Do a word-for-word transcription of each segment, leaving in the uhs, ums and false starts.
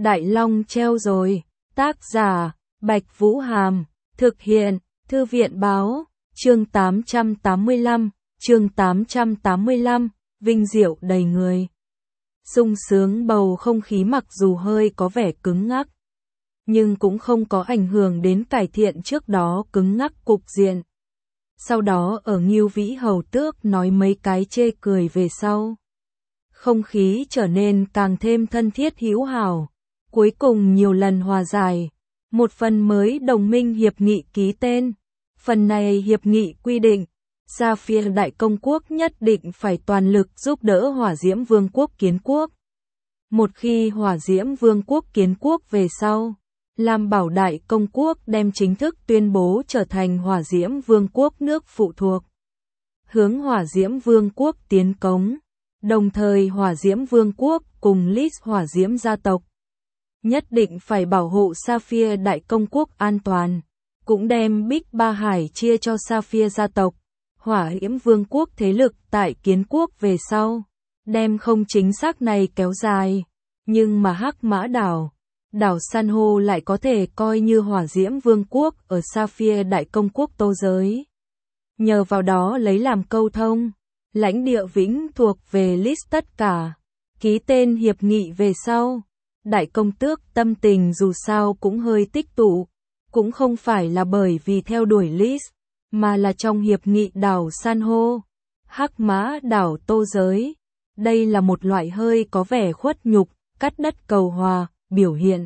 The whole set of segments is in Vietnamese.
Đại Long treo rồi. Tác giả, Bạch Vũ Hàm. Thực hiện, Thư viện báo. Chương tám trăm tám mươi lăm, chương tám trăm tám mươi lăm, vinh diệu đầy người. Sung sướng bầu không khí mặc dù hơi có vẻ cứng ngắc, nhưng cũng không có ảnh hưởng đến cải thiện trước đó cứng ngắc cục diện. Sau đó ở Ngưu Vĩ Hầu Tước nói mấy cái chê cười về sau, không khí trở nên càng thêm thân thiết hữu hảo, cuối cùng nhiều lần hòa giải. Một phần mới đồng minh hiệp nghị ký tên. Phần này hiệp nghị quy định, Sapphire Đại Công Quốc nhất định phải toàn lực giúp đỡ Hỏa Diễm Vương quốc Kiến Quốc. Một khi Hỏa Diễm Vương quốc Kiến Quốc về sau, Lam Bảo Đại Công Quốc đem chính thức tuyên bố trở thành Hỏa Diễm Vương quốc nước phụ thuộc, hướng Hỏa Diễm Vương quốc tiến công. Đồng thời Hỏa Diễm Vương quốc cùng Lis Hỏa Diễm gia tộc nhất định phải bảo hộ Sapphire Đại Công Quốc an toàn, cũng đem Bích Ba Hải chia cho Sapphire gia tộc. Hỏa Diễm Vương quốc thế lực tại Kiến Quốc về sau, đem không chính xác này kéo dài, nhưng mà Hắc Mã đảo, đảo san hô lại có thể coi như Hỏa Diễm Vương quốc ở Sapphire Đại Công Quốc tô giới. Nhờ vào đó lấy làm câu thông, lãnh địa vĩnh thuộc về Lis tất cả. Ký tên hiệp nghị về sau, Đại Công Tước tâm tình dù sao cũng hơi tích tụ, cũng không phải là bởi vì theo đuổi Lis, mà là trong hiệp nghị đảo san hô, Hắc Mã đảo tô giới. Đây là một loại hơi có vẻ khuất nhục, cắt đất cầu hòa, biểu hiện.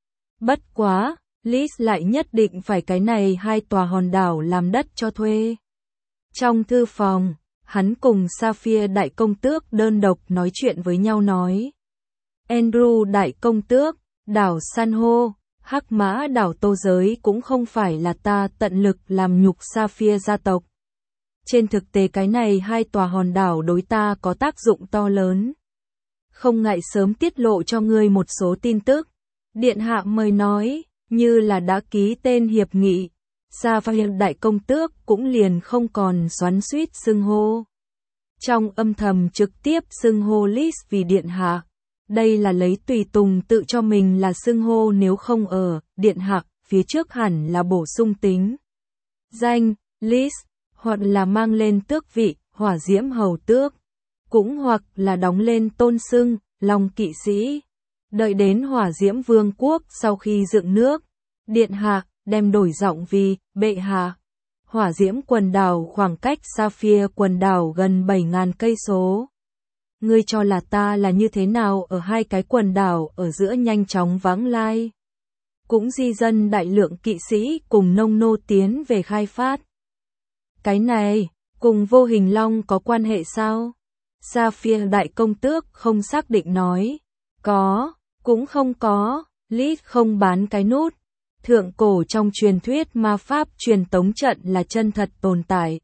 Bất quá, Lis lại nhất định phải cái này hai tòa hòn đảo làm đất cho thuê. Trong thư phòng, hắn cùng Sapphire Đại Công Tước đơn độc nói chuyện với nhau nói. Andrew Đại Công Tước, đảo san hô, Hắc Mã đảo tô giới cũng không phải là ta tận lực làm nhục Sapphire gia tộc. Trên thực tế cái này hai tòa hòn đảo đối ta có tác dụng to lớn. Không ngại sớm tiết lộ cho ngươi một số tin tức. Điện hạ mời nói, như là đã ký tên hiệp nghị, Sapphire Đại Công Tước cũng liền không còn xoắn xuýt xưng hô. Trong âm thầm trực tiếp xưng hô Lis vì điện hạ. Đây là lấy tùy tùng tự cho mình là xưng hô, nếu không ở điện hạ phía trước hẳn là bổ sung tính danh Lis, hoặc là mang lên tước vị Hỏa Diễm Hầu Tước, cũng hoặc là đóng lên tôn xưng Long Kỵ Sĩ. Đợi đến Hỏa Diễm Vương quốc sau khi dựng nước, điện hạ đem đổi giọng vì bệ hạ. Hỏa Diễm quần đảo khoảng cách Sapphire quần đảo gần bảy nghìn cây số. Ngươi cho là ta là như thế nào ở hai cái quần đảo ở giữa nhanh chóng vãng lai, cũng di dân đại lượng kỵ sĩ cùng nông nô tiến về khai phát. Cái này, cùng Vô Hình Long có quan hệ sao? Sapphire Đại Công Tước không xác định nói. Có, cũng không có, Lis không bán cái nút. Thượng cổ trong truyền thuyết ma pháp truyền tống trận là chân thật tồn tại.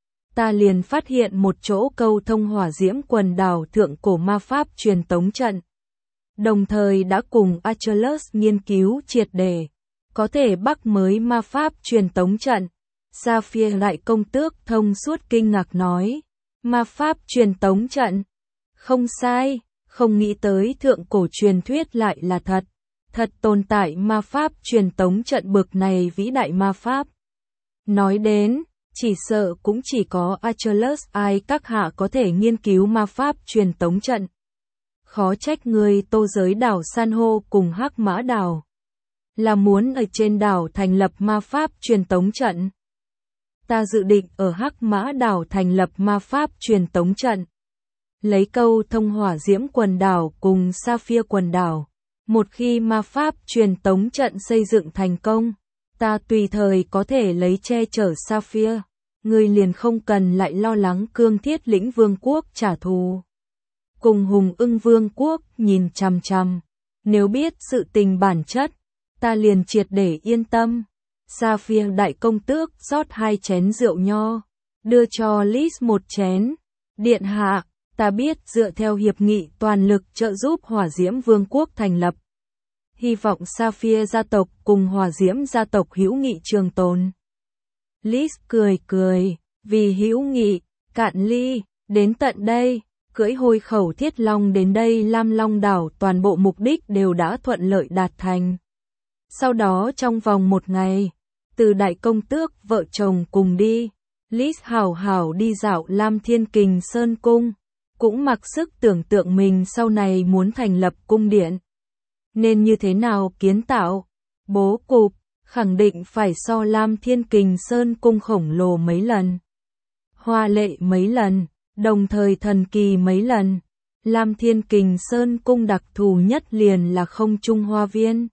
Ta liền phát hiện một chỗ câu thông Hỏa Diễm quần đảo thượng cổ ma pháp truyền tống trận. Đồng thời đã cùng Achilles nghiên cứu triệt để, có thể bắc mới ma pháp truyền tống trận. Sapphire Đại Công Tước thông suốt kinh ngạc nói, ma pháp truyền tống trận. Không sai, không nghĩ tới thượng cổ truyền thuyết lại là thật. Thật tồn tại ma pháp truyền tống trận bực này vĩ đại ma pháp. Nói đến, chỉ sợ cũng chỉ có Achilles ai các hạ có thể nghiên cứu ma pháp truyền tống trận. Khó trách người tô giới đảo san hô cùng Hắc Mã đảo là muốn ở trên đảo thành lập ma pháp truyền tống trận. Ta dự định ở Hắc Mã đảo thành lập ma pháp truyền tống trận, lấy câu thông Hỏa Diễm quần đảo cùng Sapphire quần đảo. Một khi ma pháp truyền tống trận xây dựng thành công, ta tùy thời có thể lấy che chở Sapphire, ngươi liền không cần lại lo lắng Cương Thiết Lĩnh Vương quốc trả thù. Cùng Hùng Ưng Vương quốc nhìn chằm chằm, nếu biết sự tình bản chất, ta liền triệt để yên tâm. Sapphire Đại Công Tước rót hai chén rượu nho, đưa cho Lis một chén. Điện hạ, ta biết dựa theo hiệp nghị toàn lực trợ giúp Hỏa Diễm Vương quốc thành lập. Hy vọng Sapphire gia tộc cùng Hỏa Diễm gia tộc hữu nghị trường tồn. Lis cười cười, vì hữu nghị, cạn ly, đến tận đây, cưỡi hôi khẩu thiết long đến đây Lam Long đảo, toàn bộ mục đích đều đã thuận lợi đạt thành. Sau đó trong vòng một ngày, từ đại công tước vợ chồng cùng đi, Lis hảo hảo đi dạo Lam Thiên Kình Sơn Cung, cũng mặc sức tưởng tượng mình sau này muốn thành lập cung điện. Nên như thế nào kiến tạo, bố cục, khẳng định phải so Lam Thiên Kình Sơn Cung khổng lồ mấy lần, hoa lệ mấy lần, đồng thời thần kỳ mấy lần. Lam Thiên Kình Sơn Cung đặc thù nhất liền là không trung hoa viên.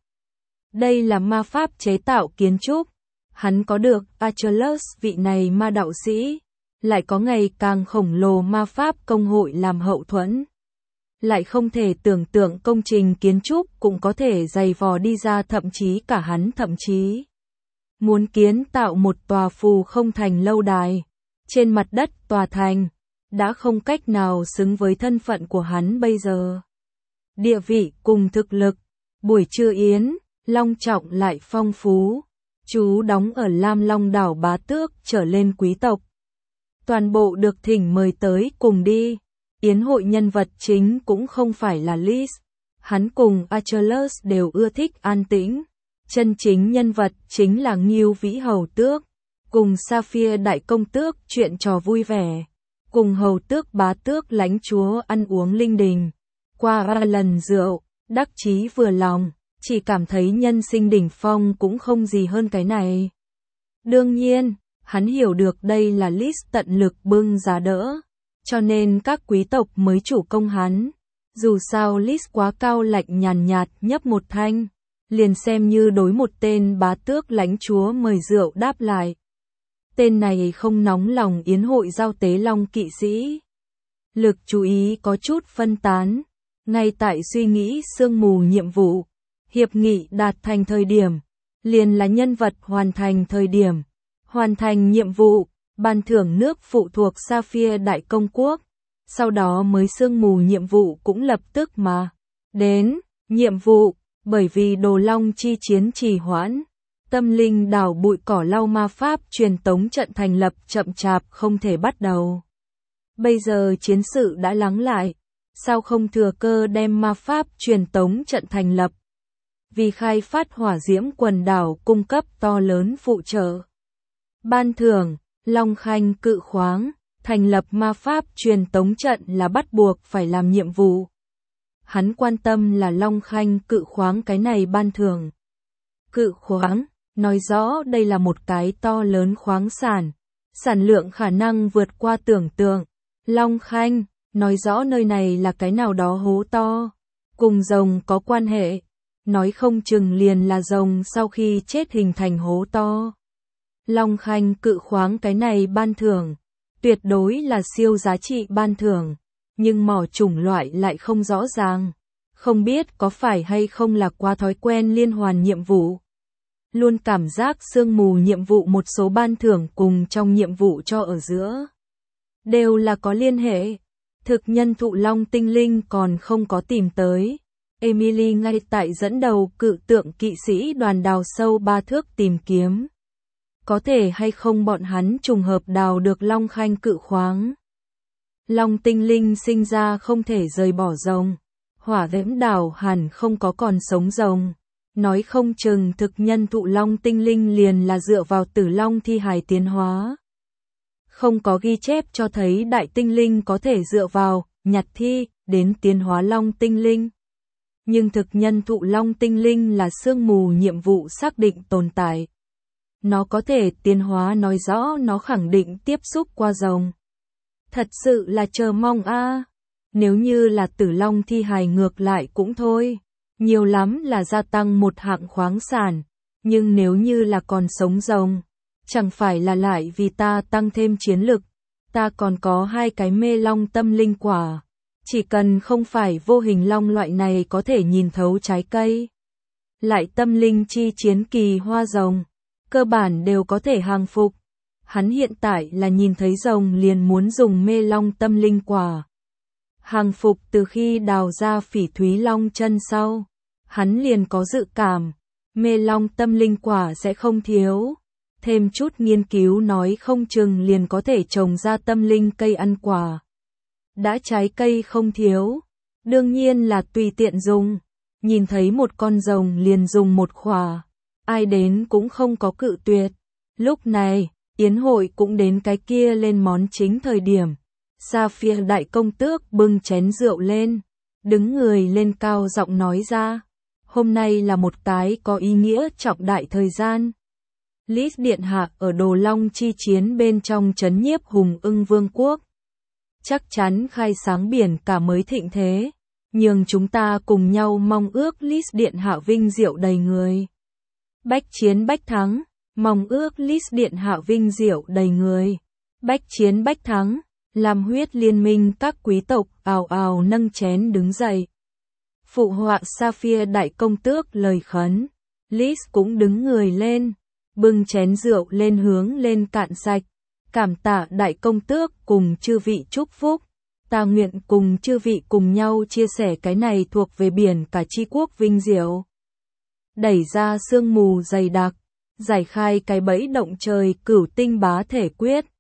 Đây là ma pháp chế tạo kiến trúc. Hắn có được Achilles vị này ma đạo sĩ, lại có ngày càng khổng lồ ma pháp công hội làm hậu thuẫn. Lại không thể tưởng tượng công trình kiến trúc cũng có thể dày vò đi ra, thậm chí cả hắn thậm chí muốn kiến tạo một tòa phù không thành lâu đài trên mặt đất tòa thành, đã không cách nào xứng với thân phận của hắn bây giờ. Địa vị cùng thực lực, buổi trưa yến, long trọng lại phong phú. Chú đóng ở Lam Long đảo bá tước trở lên quý tộc. Toàn bộ được thỉnh mời tới cùng đi. Yến hội nhân vật chính cũng không phải là Lis. Hắn cùng Achilles đều ưa thích an tĩnh. Chân chính nhân vật chính là Ngưu Vĩ Hầu Tước. Cùng Sapphire Đại Công Tước chuyện trò vui vẻ. Cùng Hầu Tước bá tước lãnh chúa ăn uống linh đình. Qua ba lần rượu, đắc chí vừa lòng. Chỉ cảm thấy nhân sinh đỉnh phong cũng không gì hơn cái này. Đương nhiên, hắn hiểu được đây là Lis tận lực bưng giá đỡ, cho nên các quý tộc mới chủ công hắn. Dù sao Lis quá cao lạnh nhàn nhạt nhấp một thanh, liền xem như đối một tên bá tước lãnh chúa mời rượu đáp lại. Tên này không nóng lòng yến hội giao tế long kỵ sĩ. Lực chú ý có chút phân tán, ngay tại suy nghĩ sương mù nhiệm vụ. Hiệp nghị đạt thành thời điểm, liền là nhân vật hoàn thành thời điểm, hoàn thành nhiệm vụ, ban thưởng nước phụ thuộc Sapphire Đại Công Quốc, sau đó mới sương mù nhiệm vụ cũng lập tức mà đến. Nhiệm vụ, bởi vì đồ long chi chiến trì hoãn, tâm linh đảo bụi cỏ lau ma pháp truyền tống trận thành lập chậm chạp không thể bắt đầu. Bây giờ chiến sự đã lắng lại, sao không thừa cơ đem ma pháp truyền tống trận thành lập? Vì khai phát hỏa diễm quần đảo cung cấp to lớn phụ trợ. Ban thưởng, Long Khanh cự khoáng, thành lập ma pháp truyền tống trận là bắt buộc phải làm nhiệm vụ. Hắn quan tâm là Long Khanh cự khoáng cái này ban thưởng. Cự khoáng, nói rõ đây là một cái to lớn khoáng sản, sản lượng khả năng vượt qua tưởng tượng. Long Khanh, nói rõ nơi này là cái nào đó hố to, cùng rồng có quan hệ. Nói không chừng liền là rồng sau khi chết hình thành hố to. Long Khanh cự khoáng cái này ban thưởng, tuyệt đối là siêu giá trị ban thưởng, nhưng mỏ chủng loại lại không rõ ràng. Không biết có phải hay không là qua thói quen liên hoàn nhiệm vụ. Luôn cảm giác sương mù nhiệm vụ một số ban thưởng cùng trong nhiệm vụ cho ở giữa. Đều là có liên hệ. Thực nhân thụ long tinh linh còn không có tìm tới. Emily ngay tại dẫn đầu cự tượng kỵ sĩ đoàn đào sâu ba thước tìm kiếm. Có thể hay không bọn hắn trùng hợp đào được Long Khanh cự khoáng. Long tinh linh sinh ra không thể rời bỏ rồng. Hỏa diễm đảo hẳn không có còn sống rồng. Nói không chừng thực nhân thụ long tinh linh liền là dựa vào tử long thi hài tiến hóa. Không có ghi chép cho thấy đại tinh linh có thể dựa vào nhặt thi đến tiến hóa long tinh linh. Nhưng thực nhân thụ long tinh linh là sương mù nhiệm vụ xác định tồn tại. Nó có thể tiến hóa nói rõ nó khẳng định tiếp xúc qua rồng. Thật sự là chờ mong a. À. Nếu như là tử long thi hài ngược lại cũng thôi. Nhiều lắm là gia tăng một hạng khoáng sản. Nhưng nếu như là còn sống rồng, chẳng phải là lại vì ta tăng thêm chiến lực. Ta còn có hai cái mê long tâm linh quả. Chỉ cần không phải vô hình long loại này có thể nhìn thấu trái cây. Lại tâm linh chi chiến kỳ hoa rồng. Cơ bản đều có thể hàng phục. Hắn hiện tại là nhìn thấy rồng liền muốn dùng mê long tâm linh quả. Hàng phục từ khi đào ra phỉ thúy long chân sau. Hắn liền có dự cảm. Mê long tâm linh quả sẽ không thiếu. Thêm chút nghiên cứu nói không chừng liền có thể trồng ra tâm linh cây ăn quả. đã trái cây không thiếu, đương nhiên là tùy tiện dùng, nhìn thấy một con rồng liền dùng một khỏa, ai đến cũng không có cự tuyệt. Lúc này, yến hội cũng đến cái kia lên món chính thời điểm, Sapphire đại công tước bưng chén rượu lên, đứng người lên cao giọng nói ra, hôm nay là một cái có ý nghĩa trọng đại thời gian. Lis điện hạ ở Đồ Long chi chiến bên trong trấn nhiếp hùng ưng vương quốc, chắc chắn khai sáng biển cả mới thịnh thế, nhường chúng ta cùng nhau mong ước Lis điện hạ vinh diệu đầy người. Bách chiến bách thắng, mong ước Lis điện hạ vinh diệu đầy người. Bách chiến bách thắng, làm huyết liên minh các quý tộc ào ào nâng chén đứng dậy. Phụ họa Sapphire đại công tước lời khấn, Lis cũng đứng người lên, bưng chén rượu lên hướng lên cạn sạch, cảm tạ đại công tước cùng chư vị chúc phúc, ta nguyện cùng chư vị cùng nhau chia sẻ cái này thuộc về biển cả chi quốc vinh diệu. Đẩy ra sương mù dày đặc, giải khai cái bẫy động trời cửu tinh bá thể quyết.